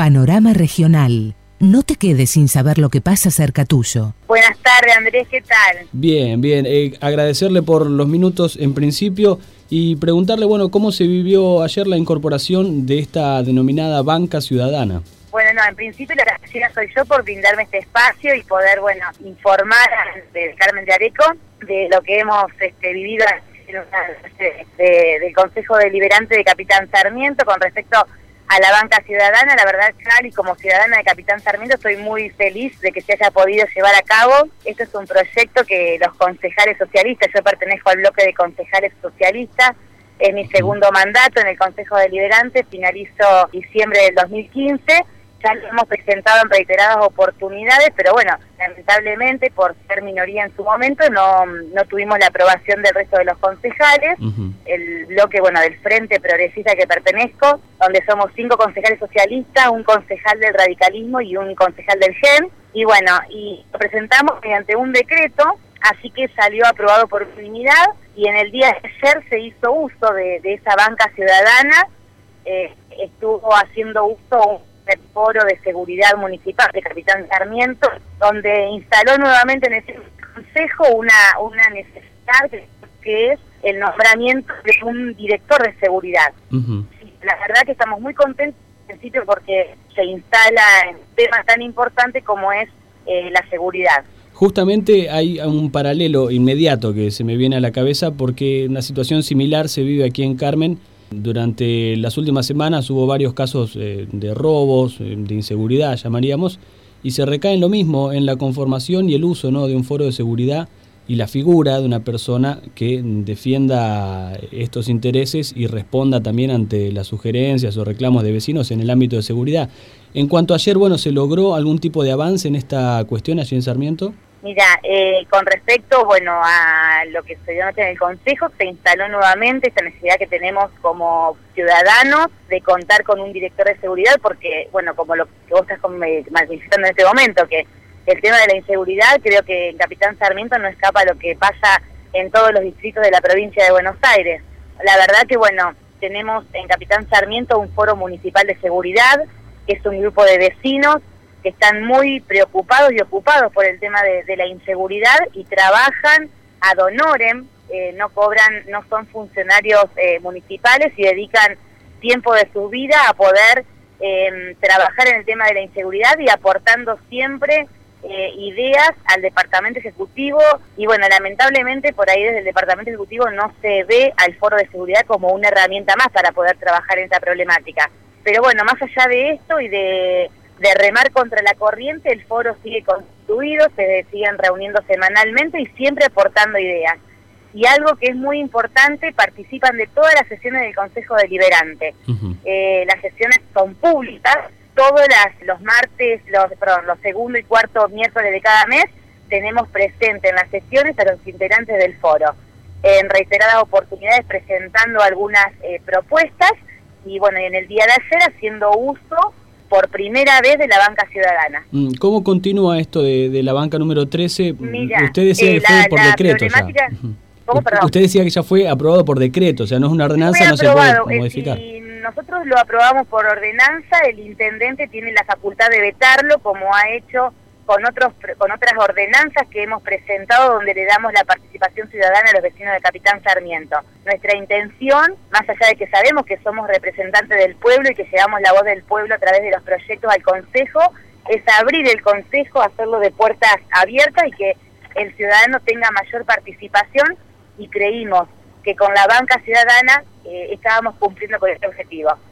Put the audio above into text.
Panorama Regional. No te quedes sin saber lo que pasa cerca tuyo. Buenas tardes, Andrés, ¿qué tal? Bien. Agradecerle por los minutos en principio y preguntarle, ¿cómo se vivió ayer la incorporación de esta denominada banca ciudadana? Bueno, en principio la agradecida soy yo por brindarme este espacio y poder, informar del Carmen de Areco de lo que hemos vivido del Consejo Deliberante de Capitán Sarmiento con respecto a la banca ciudadana. La verdad, y como ciudadana de Capitán Sarmiento estoy muy feliz de que se haya podido llevar a cabo. Esto es un proyecto que los concejales socialistas, yo pertenezco al bloque de concejales socialistas, es mi segundo mandato en el Consejo Deliberante, finalizo diciembre del 2015, ya lo hemos presentado en reiteradas oportunidades, pero lamentablemente por ser minoría en su momento no tuvimos la aprobación del resto de los concejales. El bloque del Frente Progresista que pertenezco, donde somos 5 concejales socialistas, un concejal del radicalismo y un concejal del GEN, y lo presentamos mediante un decreto, así que salió aprobado por unanimidad, y en el día de ayer se hizo uso de esa banca ciudadana, estuvo haciendo uso el foro de seguridad municipal de Capitán Sarmiento, donde instaló nuevamente en ese consejo una necesidad que es el nombramiento de un director de seguridad. Sí, la verdad que estamos muy contentos en principio porque se instala en un tema tan importante como es la seguridad. Justamente hay un paralelo inmediato que se me viene a la cabeza porque una situación similar se vive aquí en Carmen. Durante las últimas semanas hubo varios casos de robos, de inseguridad, llamaríamos, y se recae en lo mismo, en la conformación y el uso, ¿no?, de un foro de seguridad y la figura de una persona que defienda estos intereses y responda también ante las sugerencias o reclamos de vecinos en el ámbito de seguridad. En cuanto a ayer, ¿se logró algún tipo de avance en esta cuestión allí en Sarmiento? Mira, con respecto a lo que se dio anoche en el Consejo, se instaló nuevamente esta necesidad que tenemos como ciudadanos de contar con un director de seguridad, porque, como lo que vos estás manifestando en este momento, que el tema de la inseguridad, creo que en Capitán Sarmiento no escapa a lo que pasa en todos los distritos de la provincia de Buenos Aires. La verdad que, tenemos en Capitán Sarmiento un foro municipal de seguridad, que es un grupo de vecinos que están muy preocupados y ocupados por el tema de la inseguridad y trabajan ad honorem, no son funcionarios municipales y dedican tiempo de su vida a poder trabajar en el tema de la inseguridad y aportando siempre ideas al Departamento Ejecutivo y lamentablemente por ahí desde el Departamento Ejecutivo no se ve al Foro de Seguridad como una herramienta más para poder trabajar en esa problemática. Pero más allá de esto y de remar contra la corriente, el foro sigue constituido, se siguen reuniendo semanalmente y siempre aportando ideas. Y algo que es muy importante, participan de todas las sesiones del Consejo Deliberante. Las sesiones son públicas, todos los martes, los segundo y cuarto miércoles de cada mes, tenemos presente en las sesiones a los integrantes del foro. En reiteradas oportunidades presentando algunas propuestas y en el día de ayer haciendo uso por primera vez de la banca ciudadana. ¿Cómo continúa esto de la banca número 13? Mira, usted decía que fue por decreto ya. ¿Cómo, perdón? Usted decía que ya fue aprobado por decreto, o sea, no es una ordenanza, no se puede modificar. Si nosotros lo aprobamos por ordenanza, el intendente tiene la facultad de vetarlo, como ha hecho con otras ordenanzas que hemos presentado donde le damos la participación ciudadana a los vecinos de Capitán Sarmiento. Nuestra intención, más allá de que sabemos que somos representantes del pueblo y que llevamos la voz del pueblo a través de los proyectos al Consejo, es abrir el Consejo, hacerlo de puertas abiertas y que el ciudadano tenga mayor participación, y creímos que con la banca ciudadana estábamos cumpliendo con este objetivo.